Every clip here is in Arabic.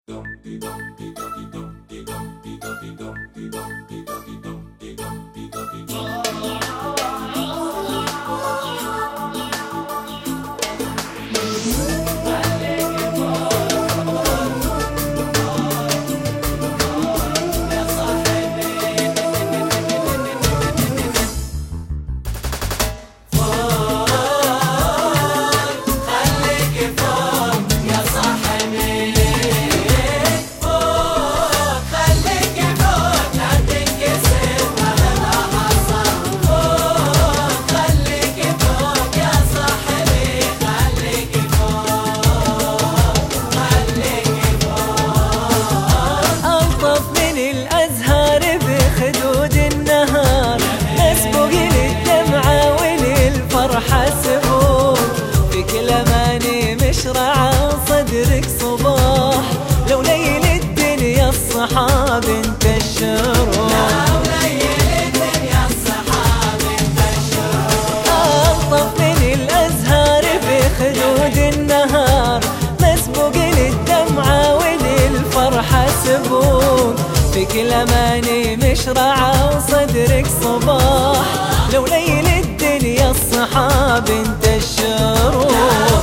صدرك صباح لو ليل الدنيا الصحاب انت الشروق، لو ليل الدنيا الصحاب انت الشروق. ألطف من الأزهار في خدود النهار، مسبوق للدمعة وللفرحة سبوق، في كل أماني مشرعة وصدرك صباح لو ليل الدنيا الصحاب انت الشروق.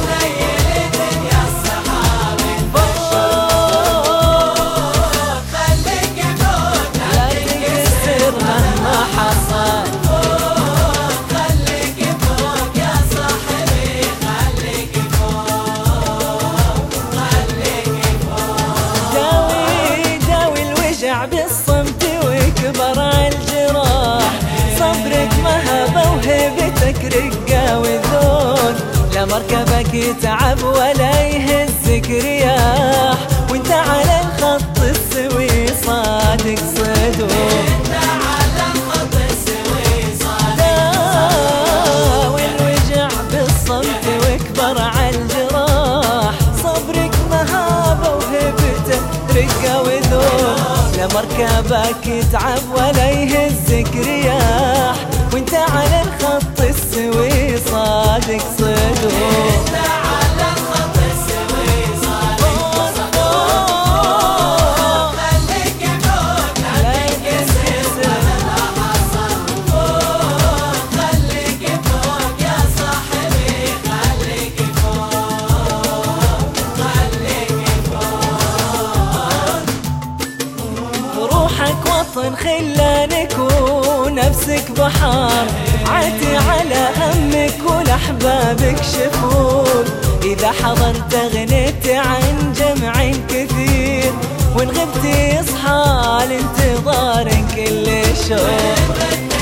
بالصمت ويكبر عالجراح، صبرك مهبة وهبتك رقة وذول، لا مركبك يتعب ولا يهزك رياح، وانت على الخط السوي صادق صدوق، انت على الخط السوي صادق صدوق. والوجع بالصمت ويكبر عالجراح، صبرك مهبة وهبتك رقة وذول، لا مركبك يتعب ولا يهزك رياح، وانت على الخط السوي صادق صدوق، انت على الخط السوي صادق صدوق. خليك فوق لا تنكسر مهما حصل، فوق خليك فوق يا صاحبي، خليك فوق خليك فوق. روحك وطن خلانك ونفسك بحار، عاتي على همك ولأحبابك شفوق، إذا حضرت غنيت عن جمع كثير، وإن غبت يصحى لانتظار كل شوق.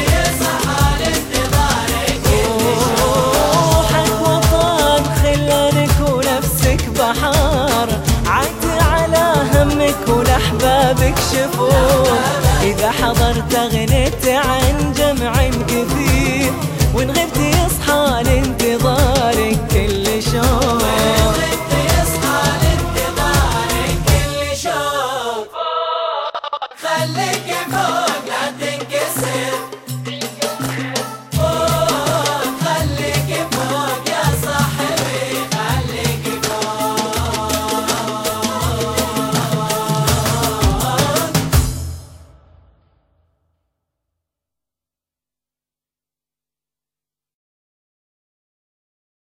روحك وطن خلانك ونفسك بحار، عاتي على همك ولأحبابك شفوق، إذا حضرت غنيت عن جمع كثير، وإن غبت